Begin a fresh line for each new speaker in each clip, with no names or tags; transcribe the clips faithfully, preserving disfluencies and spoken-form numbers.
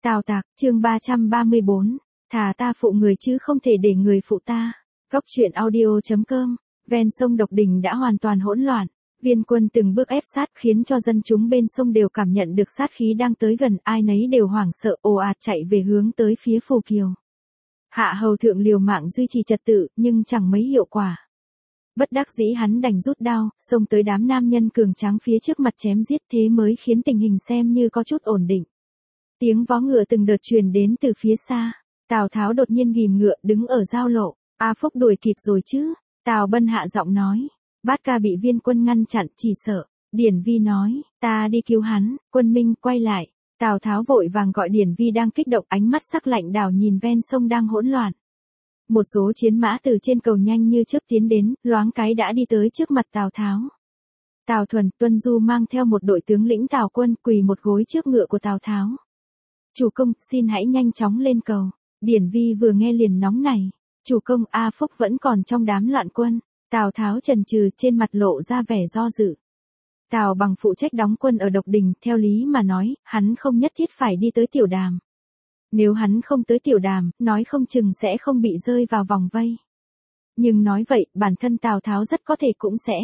Tào Tạc, chương ba trăm ba mươi bốn. Thà ta phụ người chứ không thể để người phụ ta. Góc truyện audio chấm com. Ven sông Độc Đình đã hoàn toàn hỗn loạn. Viên quân từng bước ép sát khiến cho dân chúng bên sông đều cảm nhận được sát khí đang tới gần, ai nấy đều hoảng sợ ồ ạt chạy về hướng tới phía Phù Kiều. Hạ hầu thượng liều mạng duy trì trật tự nhưng chẳng mấy hiệu quả. Bất đắc dĩ hắn đành rút đao, xông tới đám nam nhân cường tráng phía trước mặt chém giết, thế mới khiến tình hình xem như có chút ổn định. Tiếng vó ngựa từng đợt truyền đến từ phía xa. Tào Tháo đột nhiên ghìm ngựa đứng ở giao lộ. A Phúc đuổi kịp rồi chứ? Tào Bân hạ giọng nói. Bát Ca bị viên quân ngăn chặn, chỉ sợ. Điển Vi nói, ta đi cứu hắn. Quân Minh quay lại. Tào Tháo vội vàng gọi Điển Vi đang kích động, ánh mắt sắc lạnh đảo nhìn ven sông đang hỗn loạn. Một số chiến mã từ trên cầu nhanh như chớp tiến đến, loáng cái đã đi tới trước mặt Tào Tháo. Tào Thuần, Tuân Du mang theo một đội tướng lĩnh Tào quân quỳ một gối trước ngựa của Tào Tháo. Chủ công, xin hãy nhanh chóng lên cầu. Điển Vi vừa nghe liền nóng nảy. Chủ công, A Phúc vẫn còn trong đám loạn quân. Tào Tháo chần chừ, trên mặt lộ ra vẻ do dự. Tào Bằng phụ trách đóng quân ở Độc Đình, theo lý mà nói, hắn không nhất thiết phải đi tới Tiểu Đàm. Nếu hắn không tới Tiểu Đàm, nói không chừng sẽ không bị rơi vào vòng vây. Nhưng nói vậy, bản thân Tào Tháo rất có thể cũng sẽ.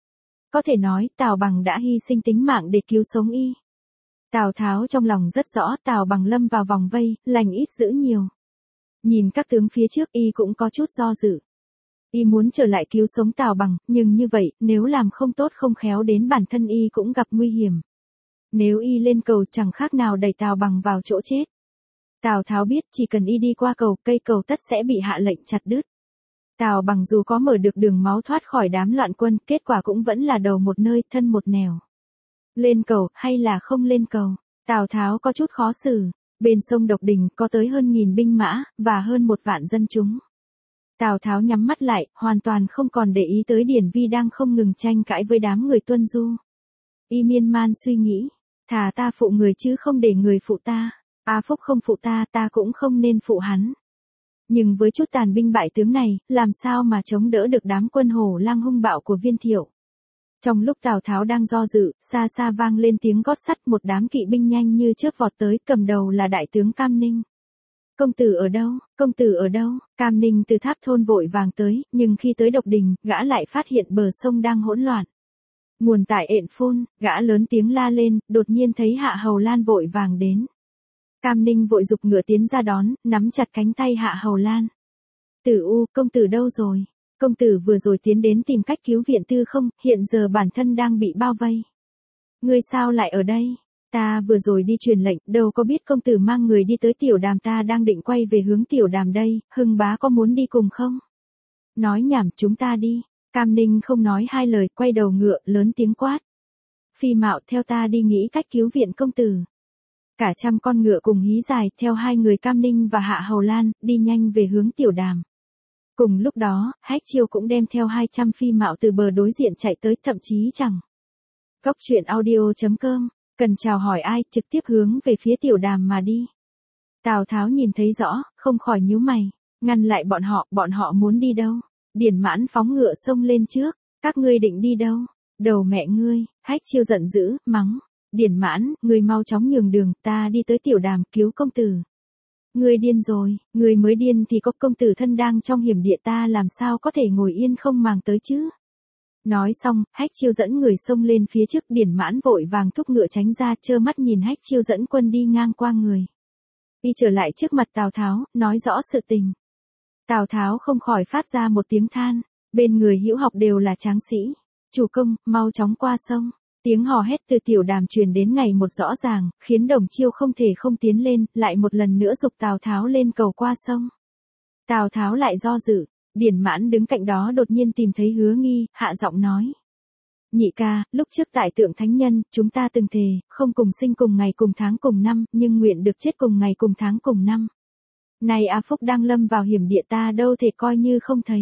Có thể nói, Tào Bằng đã hy sinh tính mạng để cứu sống y. Tào Tháo trong lòng rất rõ, Tào Bằng lâm vào vòng vây, lành ít dữ nhiều. Nhìn các tướng phía trước, y cũng có chút do dự. Y muốn trở lại cứu sống Tào Bằng, nhưng như vậy, nếu làm không tốt không khéo đến bản thân y cũng gặp nguy hiểm. Nếu y lên cầu chẳng khác nào đẩy Tào Bằng vào chỗ chết. Tào Tháo biết chỉ cần y đi qua cầu, cây cầu tất sẽ bị hạ lệnh chặt đứt. Tào Bằng dù có mở được đường máu thoát khỏi đám loạn quân, kết quả cũng vẫn là đầu một nơi, thân một nẻo. Lên cầu, hay là không lên cầu? Tào Tháo có chút khó xử. Bên sông Độc Đình có tới hơn nghìn binh mã, và hơn một vạn dân chúng. Tào Tháo nhắm mắt lại, hoàn toàn không còn để ý tới Điển Vi đang không ngừng tranh cãi với đám người Tuân Du. Y miên man suy nghĩ, thà ta phụ người chứ không để người phụ ta. A Phúc không phụ ta, ta cũng không nên phụ hắn. Nhưng với chút tàn binh bại tướng này, làm sao mà chống đỡ được đám quân hổ lang hung bạo của Viên Thiệu. Trong lúc Tào Tháo đang do dự, xa xa vang lên tiếng gót sắt, một đám kỵ binh nhanh như chớp vọt tới, cầm đầu là đại tướng Cam Ninh. Công tử ở đâu, công tử ở đâu? Cam Ninh từ Tháp Thôn vội vàng tới, nhưng khi tới Độc Đình, gã lại phát hiện bờ sông đang hỗn loạn. Nguồn tại Ện Phôn, gã lớn tiếng la lên, đột nhiên thấy Hạ Hầu Lan vội vàng đến. Cam Ninh vội giục ngựa tiến ra đón, nắm chặt cánh tay Hạ Hầu Lan. Tử U, công tử đâu rồi? Công tử vừa rồi tiến đến tìm cách cứu viện Tư Không, hiện giờ bản thân đang bị bao vây. Ngươi sao lại ở đây? Ta vừa rồi đi truyền lệnh, đâu có biết công tử mang người đi tới Tiểu Đàm, ta đang định quay về hướng Tiểu Đàm đây, Hưng bá có muốn đi cùng không? Nói nhảm, chúng ta đi. Cam Ninh không nói hai lời, quay đầu ngựa, lớn tiếng quát. Phi Mạo, theo ta đi nghĩ cách cứu viện công tử. Cả trăm con ngựa cùng hí dài, theo hai người Cam Ninh và Hạ Hầu Lan, đi nhanh về hướng Tiểu Đàm. Cùng lúc đó, Hách Chiêu cũng đem theo hai trăm phi mạo từ bờ đối diện chạy tới, thậm chí chẳng. Góc truyện audio chấm com, cần chào hỏi ai, trực tiếp hướng về phía Tiểu Đàm mà đi. Tào Tháo nhìn thấy rõ, không khỏi nhíu mày, ngăn lại bọn họ, bọn họ muốn đi đâu? Điển Mãn phóng ngựa xông lên trước, các ngươi định đi đâu? Đầu mẹ ngươi, Hách Chiêu giận dữ, mắng. Điển Mãn, ngươi mau chóng nhường đường, ta đi tới Tiểu Đàm cứu công tử. Ngươi điên rồi, ngươi mới điên thì có, công tử thân đang trong hiểm địa, ta làm sao có thể ngồi yên không màng tới chứ? Nói xong, Hách Chiêu dẫn người xông lên phía trước, Điển Mãn vội vàng thúc ngựa tránh ra, trơ mắt nhìn Hách Chiêu dẫn quân đi ngang qua người. Y trở lại trước mặt Tào Tháo, nói rõ sự tình. Tào Tháo không khỏi phát ra một tiếng than, bên người hữu học đều là tráng sĩ. Chủ công, mau chóng qua sông. Tiếng hò hét từ Tiểu Đàm truyền đến ngày một rõ ràng, khiến Đồng Chiêu không thể không tiến lên, lại một lần nữa giục Tào Tháo lên cầu qua sông. Tào Tháo lại do dự, Điển Mãn đứng cạnh đó đột nhiên tìm thấy Hứa Nghi, hạ giọng nói. Nhị ca, lúc trước tại Tượng Thánh Nhân, chúng ta từng thề, không cùng sinh cùng ngày cùng tháng cùng năm, nhưng nguyện được chết cùng ngày cùng tháng cùng năm. Này A Phúc đang lâm vào hiểm địa, ta đâu thể coi như không thấy.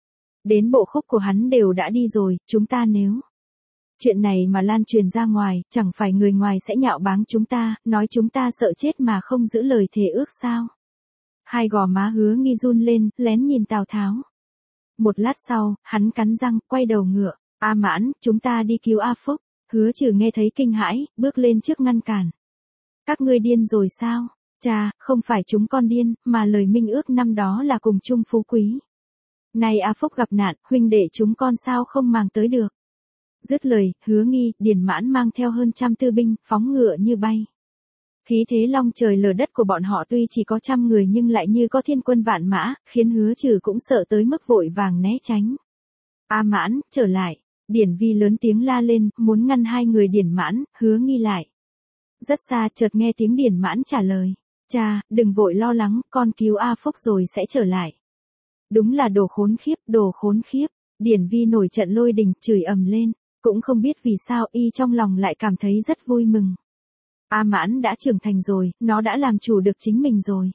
Đến bộ khúc của hắn đều đã đi rồi, chúng ta nếu... Chuyện này mà lan truyền ra ngoài, chẳng phải người ngoài sẽ nhạo báng chúng ta, nói chúng ta sợ chết mà không giữ lời thề ước sao? Hai gò má Hứa Nghi run lên, lén nhìn Tào Tháo. Một lát sau, hắn cắn răng, quay đầu ngựa. A Mãn, chúng ta đi cứu A Phúc. Hứa Trừ nghe thấy kinh hãi, bước lên trước ngăn cản. Các ngươi điên rồi sao? Cha, không phải chúng con điên, mà lời minh ước năm đó là cùng chung phú quý. Nay A Phúc gặp nạn, huynh đệ chúng con sao không mang tới được. Dứt lời, Hứa Nghi, Điền Mãn mang theo hơn trăm tư binh, phóng ngựa như bay. Khí thế long trời lở đất của bọn họ tuy chỉ có trăm người nhưng lại như có thiên quân vạn mã, khiến Hứa Trừ cũng sợ tới mức vội vàng né tránh. A Mãn, trở lại. Điển Vi lớn tiếng la lên, muốn ngăn hai người Điền Mãn, Hứa Nghi lại. Rất xa chợt nghe tiếng Điền Mãn trả lời. Cha, đừng vội lo lắng, con cứu A Phúc rồi sẽ trở lại. Đúng là đồ khốn khiếp, đồ khốn khiếp. Điển Vi nổi trận lôi đình, chửi ầm lên. Cũng không biết vì sao y trong lòng lại cảm thấy rất vui mừng. A Mãn đã trưởng thành rồi, nó đã làm chủ được chính mình rồi.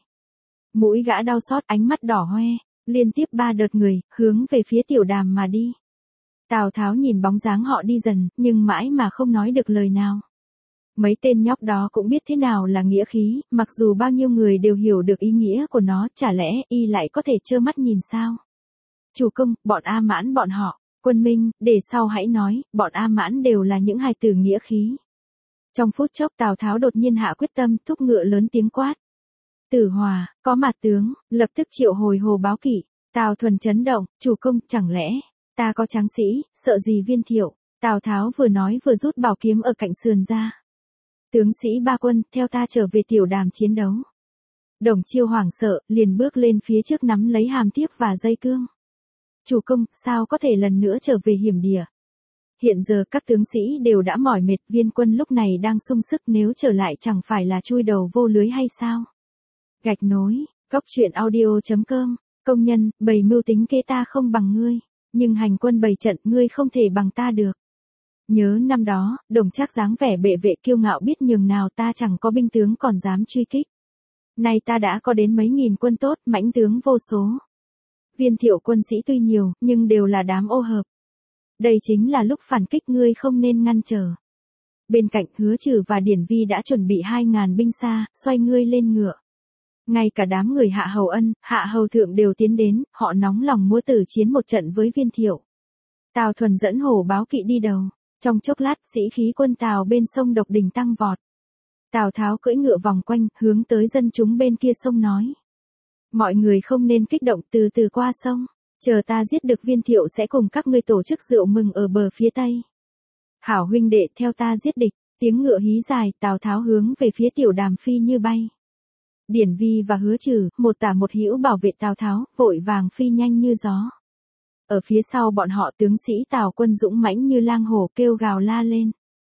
Mũi gã đau xót, ánh mắt đỏ hoe, liên tiếp ba đợt người, hướng về phía Tiểu Đàm mà đi. Tào Tháo nhìn bóng dáng họ đi dần, nhưng mãi mà không nói được lời nào. Mấy tên nhóc đó cũng biết thế nào là nghĩa khí, mặc dù bao nhiêu người đều hiểu được ý nghĩa của nó, chả lẽ y lại có thể trơ mắt nhìn sao? Chủ công, bọn A Mãn bọn họ, Quân Minh, để sau hãy nói, bọn A Mãn đều là những hài tử nghĩa khí. Trong phút chốc Tào Tháo đột nhiên hạ quyết tâm, thúc ngựa lớn tiếng quát. Tử Hòa, có mặt tướng, lập tức triệu hồi Hồ Báo Kỵ. Tào Thuần chấn động, chủ công, chẳng lẽ, ta có tráng sĩ, sợ gì Viên Thiệu? Tào Tháo vừa nói vừa rút bảo kiếm ở cạnh sườn ra. Tướng sĩ ba quân, theo ta trở về Tiểu Đàm chiến đấu. Đồng Chiêu hoảng sợ, liền bước lên phía trước nắm lấy hàm tiếc và dây cương. Chủ công, sao có thể lần nữa trở về hiểm địa? Hiện giờ các tướng sĩ đều đã mỏi mệt, Viên quân lúc này đang sung sức, nếu trở lại chẳng phải là chui đầu vô lưới hay sao? Gạch nối, góc truyện audio chấm com, công nhân, bày mưu tính kế ta không bằng ngươi, nhưng hành quân bày trận ngươi không thể bằng ta được. Nhớ năm đó, Đồng Trác dáng vẻ bệ vệ kiêu ngạo biết nhường nào, ta chẳng có binh tướng còn dám truy kích. Nay ta đã có đến mấy nghìn quân tốt, mãnh tướng vô số. Viên Thiệu quân sĩ tuy nhiều, nhưng đều là đám ô hợp. Đây chính là lúc phản kích, ngươi không nên ngăn trở. Bên cạnh Hứa Trừ và Điển Vi đã chuẩn bị hai ngàn binh xa, xoay ngươi lên ngựa. Ngay cả đám người Hạ Hầu Ân, Hạ Hầu Thượng đều tiến đến, họ nóng lòng mua tử chiến một trận với Viên Thiệu. Tào Thuần dẫn Hổ Báo Kỵ đi đầu. Trong chốc lát, sĩ khí quân Tào bên sông Độc Đình tăng vọt. Tào Tháo cưỡi ngựa vòng quanh, hướng tới dân chúng bên kia sông nói. Mọi người không nên kích động, từ từ qua sông. Chờ ta giết được Viên Thiệu sẽ cùng các ngươi tổ chức rượu mừng ở bờ phía tây. Hảo huynh đệ, theo ta giết địch. Tiếng ngựa hí dài, Tào Tháo hướng về phía Tiểu Đàm phi như bay. Điển Vi và Hứa Trừ, một tả một hữu bảo vệ Tào Tháo, vội vàng phi nhanh như gió. Ở phía sau bọn họ tướng sĩ Tào quân dũng mãnh như lang hổ, kêu gào la lên.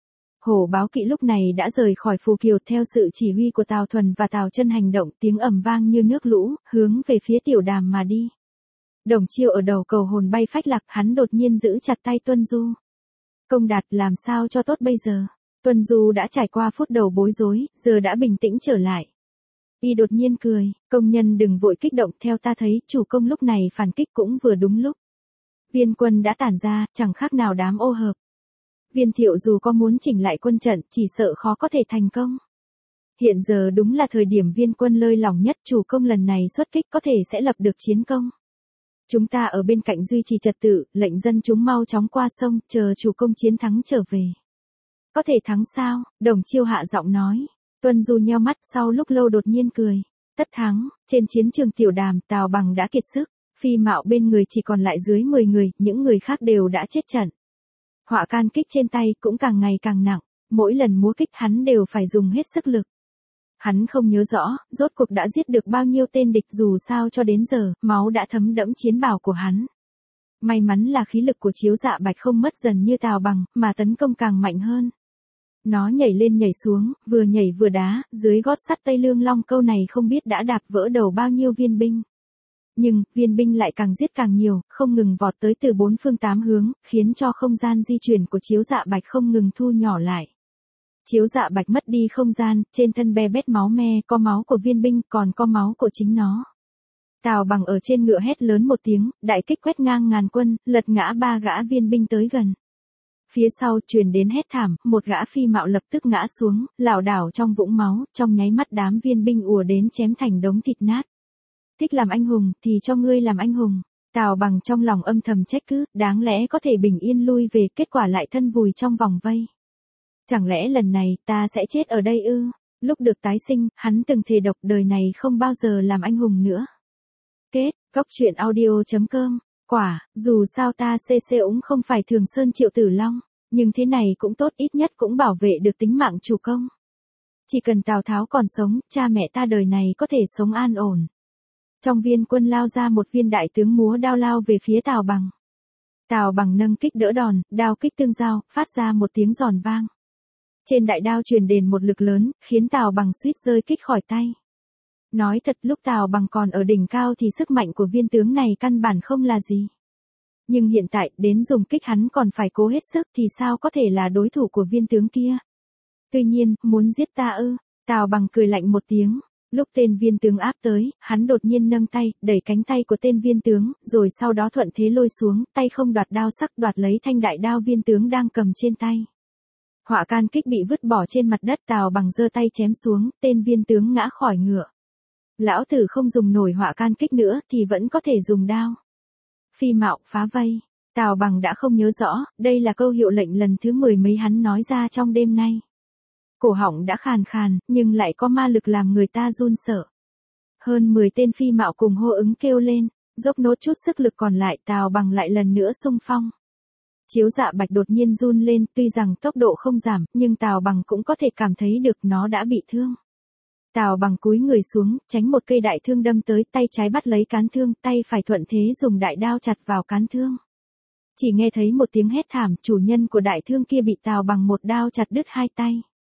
Hổ Báo Kỵ lúc này đã rời khỏi Phù Kiều, theo sự chỉ huy của Tào Thuần và Tào Chân hành động, tiếng ầm vang như nước lũ, hướng về phía Tiểu Đàm mà đi. Đồng Chiêu ở đầu cầu hồn bay phách lạc, hắn đột nhiên giữ chặt tay Tuân Du. Công Đạt, làm sao cho tốt bây giờ? Tuân Du đã trải qua phút đầu bối rối, giờ đã bình tĩnh trở lại. Y đột nhiên cười, công nhân đừng vội kích động, theo ta thấy, chủ công lúc này phản kích cũng vừa đúng lúc. Viên quân đã tản ra, chẳng khác nào đám ô hợp. Viên Thiệu dù có muốn chỉnh lại quân trận, chỉ sợ khó có thể thành công. Hiện giờ đúng là thời điểm viên quân lơi lỏng nhất, chủ công lần này xuất kích có thể sẽ lập được chiến công. Chúng ta ở bên cạnh duy trì trật tự, lệnh dân chúng mau chóng qua sông, chờ chủ công chiến thắng trở về. Có thể thắng sao? Đồng Chiêu hạ giọng nói. Tuân Du nheo mắt, sau lúc lâu đột nhiên cười. Tất thắng, trên chiến trường Tiểu Đàm, Tào Bằng đã kiệt sức. Phi Mạo bên người chỉ còn lại dưới mười người, những người khác đều đã chết trận. Họa can kích trên tay cũng càng ngày càng nặng, mỗi lần múa kích hắn đều phải dùng hết sức lực. Hắn không nhớ rõ, rốt cuộc đã giết được bao nhiêu tên địch, dù sao cho đến giờ, máu đã thấm đẫm chiến bào của hắn. May mắn là khí lực của Chiếu Dạ Bạch không mất dần như Tào Bằng, mà tấn công càng mạnh hơn. Nó nhảy lên nhảy xuống, vừa nhảy vừa đá, dưới gót sắt Tây Lương Long Câu này không biết đã đạp vỡ đầu bao nhiêu viên binh. Nhưng, viên binh lại càng giết càng nhiều, không ngừng vọt tới từ bốn phương tám hướng, khiến cho không gian di chuyển của Chiếu Dạ Bạch không ngừng thu nhỏ lại. Chiếu Dạ Bạch mất đi không gian, trên thân be bét máu me, có máu của viên binh, còn có máu của chính nó. Tào Bằng ở trên ngựa hét lớn một tiếng, đại kích quét ngang ngàn quân, lật ngã ba gã viên binh tới gần. Phía sau truyền đến hét thảm, một gã Phi Mạo lập tức ngã xuống, lảo đảo trong vũng máu, trong nháy mắt đám viên binh ùa đến chém thành đống thịt nát. Thích làm anh hùng, thì cho ngươi làm anh hùng. Tào Bằng trong lòng âm thầm trách cứ, đáng lẽ có thể bình yên lui về, kết quả lại thân vùi trong vòng vây. Chẳng lẽ lần này, ta sẽ chết ở đây ư? Lúc được tái sinh, hắn từng thề độc đời này không bao giờ làm anh hùng nữa. Kết, Cốc truyện audio chấm com. Quả, dù sao ta xê xê cũng không phải Thường Sơn Triệu Tử Long, nhưng thế này cũng tốt, ít nhất cũng bảo vệ được tính mạng chủ công. Chỉ cần Tào Tháo còn sống, cha mẹ ta đời này có thể sống an ổn. Trong viên quân lao ra một viên đại tướng múa đao lao về phía Tào Bằng. Tào Bằng nâng kích đỡ đòn, đao kích tương giao, phát ra một tiếng giòn vang. Trên đại đao truyền đền một lực lớn, khiến Tào Bằng suýt rơi kích khỏi tay. Nói thật, lúc Tào Bằng còn ở đỉnh cao thì sức mạnh của viên tướng này căn bản không là gì. Nhưng hiện tại, đến dùng kích hắn còn phải cố hết sức thì sao có thể là đối thủ của viên tướng kia. Tuy nhiên, muốn giết ta ư? Tào Bằng cười lạnh một tiếng. Lúc tên viên tướng áp tới, hắn đột nhiên nâng tay, đẩy cánh tay của tên viên tướng, rồi sau đó thuận thế lôi xuống, tay không đoạt đao sắc, đoạt lấy thanh đại đao viên tướng đang cầm trên tay. Họa can kích bị vứt bỏ trên mặt đất, Tào Bằng giơ tay chém xuống, tên viên tướng ngã khỏi ngựa. Lão tử không dùng nổi họa can kích nữa thì vẫn có thể dùng đao. Phi mạo phá vây. Tào Bằng đã không nhớ rõ, đây là câu hiệu lệnh lần thứ mười mấy hắn nói ra trong đêm nay. Cổ họng đã khàn khàn, nhưng lại có ma lực làm người ta run sợ. Hơn mười tên phi mạo cùng hô ứng kêu lên, dốc nốt chút sức lực còn lại, Tào Bằng lại lần nữa xung phong. Chiếu Dạ Bạch đột nhiên run lên, tuy rằng tốc độ không giảm, nhưng Tào Bằng cũng có thể cảm thấy được nó đã bị thương. Tào Bằng cúi người xuống, tránh một cây đại thương đâm tới, tay trái bắt lấy cán thương, tay phải thuận thế dùng đại đao chặt vào cán thương. Chỉ nghe thấy một tiếng hét thảm, chủ nhân của đại thương kia bị Tào Bằng một đao chặt đứt hai tay.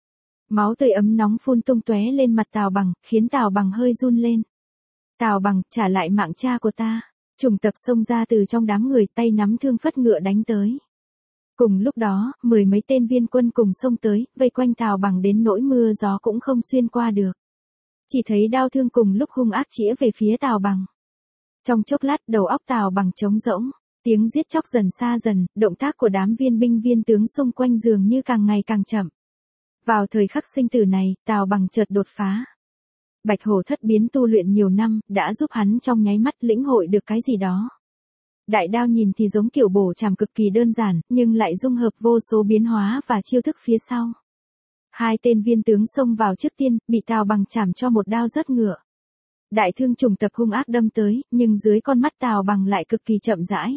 Máu tươi ấm nóng phun tung tóe lên mặt Tào Bằng, khiến Tào Bằng hơi run lên. Tào Bằng, trả lại mạng cha của ta. Trùng Tập xông ra từ trong đám người, tay nắm thương phất ngựa đánh tới. Cùng lúc đó, mười mấy tên viên quân cùng xông tới, vây quanh Tào Bằng đến nỗi mưa gió cũng không xuyên qua được. Chỉ thấy đao thương cùng lúc hung ác chĩa về phía Tào Bằng. Trong chốc lát, đầu óc Tào Bằng trống rỗng, tiếng giết chóc dần xa dần, động tác của đám viên binh viên tướng xung quanh dường như càng ngày càng chậm. Vào thời khắc sinh tử này, Tào Bằng chợt đột phá. Bạch Hổ thất biến tu luyện nhiều năm, đã giúp hắn trong nháy mắt lĩnh hội được cái gì đó. Đại đao nhìn thì giống kiểu bổ chàm cực kỳ đơn giản, nhưng lại dung hợp vô số biến hóa và chiêu thức phía sau. Hai tên viên tướng xông vào trước tiên, bị Tào Bằng chảm cho một đao rớt ngựa. Đại thương Trùng Tập hung ác đâm tới, nhưng dưới con mắt Tào Bằng lại cực kỳ chậm rãi.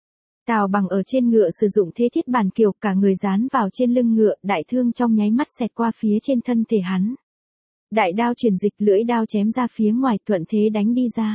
Tào Bằng ở trên ngựa sử dụng thế thiết bản kiều, cả người dán vào trên lưng ngựa, đại thương trong nháy mắt xẹt qua phía trên thân thể hắn. Đại đao chuyển dịch, lưỡi đao chém ra phía ngoài, thuận thế đánh đi ra.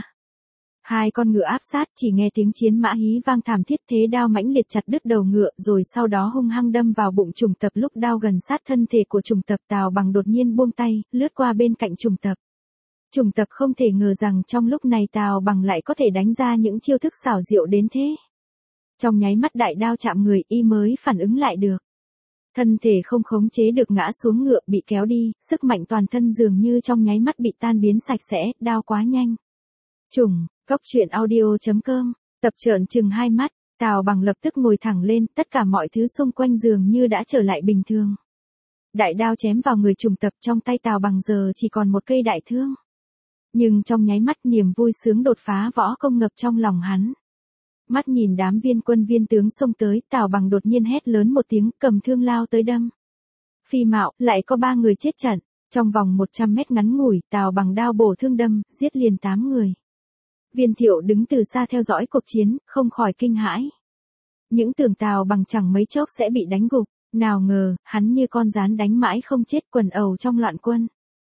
Hai con ngựa áp sát, chỉ nghe tiếng chiến mã hí vang thảm thiết, thế đao mãnh liệt chặt đứt đầu ngựa, rồi sau đó hung hăng đâm vào bụng Trùng Tập. Lúc đao gần sát thân thể của Trùng Tập, Tào Bằng đột nhiên buông tay, lướt qua bên cạnh Trùng Tập. Trùng Tập không thể ngờ rằng trong lúc này Tào Bằng lại có thể đánh ra những chiêu thức xảo diệu đến thế. Trong nháy mắt đại đao chạm người, y mới phản ứng lại được. Thân thể không khống chế được ngã xuống ngựa, bị kéo đi, sức mạnh toàn thân dường như trong nháy mắt bị tan biến sạch sẽ, đao quá nhanh. Trùng, Cốc truyện audio chấm com, tập trợn trừng hai mắt, Tào Bằng lập tức ngồi thẳng lên, tất cả mọi thứ xung quanh dường như đã trở lại bình thường. Đại đao chém vào người Trùng Tập, trong tay Tào Bằng giờ chỉ còn một cây đại thương. Nhưng trong nháy mắt niềm vui sướng đột phá võ công ngập trong lòng hắn. Mắt nhìn đám viên quân viên tướng xông tới, Tào Bằng đột nhiên hét lớn một tiếng, cầm thương lao tới đâm. Phi mạo, lại có ba người chết trận. Trong vòng một trăm mét ngắn ngủi, Tào Bằng đao bổ thương đâm, giết liền tám người. Viên Thiệu đứng từ xa theo dõi cuộc chiến, không khỏi kinh hãi. Những tưởng Tào Bằng chẳng mấy chốc sẽ bị đánh gục, nào ngờ, hắn như con gián đánh mãi không chết, quần ẩu trong loạn quân.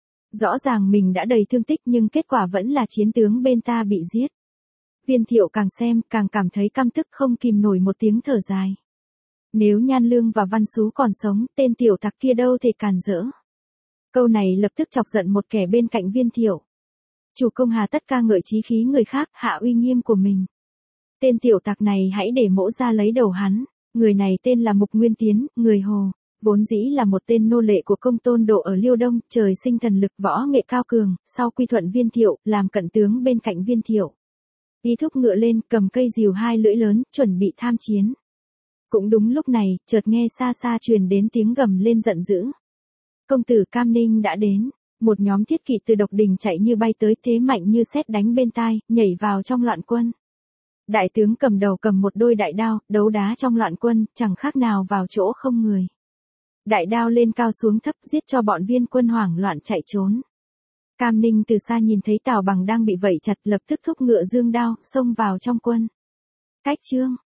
Rõ ràng mình đã đầy thương tích nhưng kết quả vẫn là chiến tướng bên ta bị giết. Viên Thiệu càng xem, càng cảm thấy căm tức, không kìm nổi một tiếng thở dài. Nếu Nhan Lương và Văn Sú còn sống, tên tiểu tặc kia đâu thể càn rỡ. Câu này lập tức chọc giận một kẻ bên cạnh Viên Thiệu. Chủ công hà tất ca ngợi chí khí người khác, hạ uy nghiêm của mình. Tên tiểu tặc này hãy để mỗ ra lấy đầu hắn. Người này tên là Mục Nguyên Tiến, người Hồ, vốn dĩ là một tên nô lệ của Công Tôn Độ ở Liêu Đông, trời sinh thần lực võ nghệ cao cường, sau quy thuận Viên Thiệu, làm cận tướng bên cạnh Viên Thiệu. Y thúc ngựa lên, cầm cây rìu hai lưỡi lớn, chuẩn bị tham chiến. Cũng đúng lúc này, chợt nghe xa xa truyền đến tiếng gầm lên giận dữ. Công tử Cam Ninh đã đến. Một nhóm thiết kỵ từ Độc Đình chạy như bay tới, thế mạnh như sét đánh bên tai, nhảy vào trong loạn quân. Đại tướng cầm đầu cầm một đôi đại đao, đấu đá trong loạn quân, chẳng khác nào vào chỗ không người. Đại đao lên cao xuống thấp giết cho bọn viên quân hoảng loạn chạy trốn. Cam Ninh từ xa nhìn thấy Tào Bằng đang bị vây chặt lập tức thúc ngựa dương đao, xông vào trong quân. Cách chương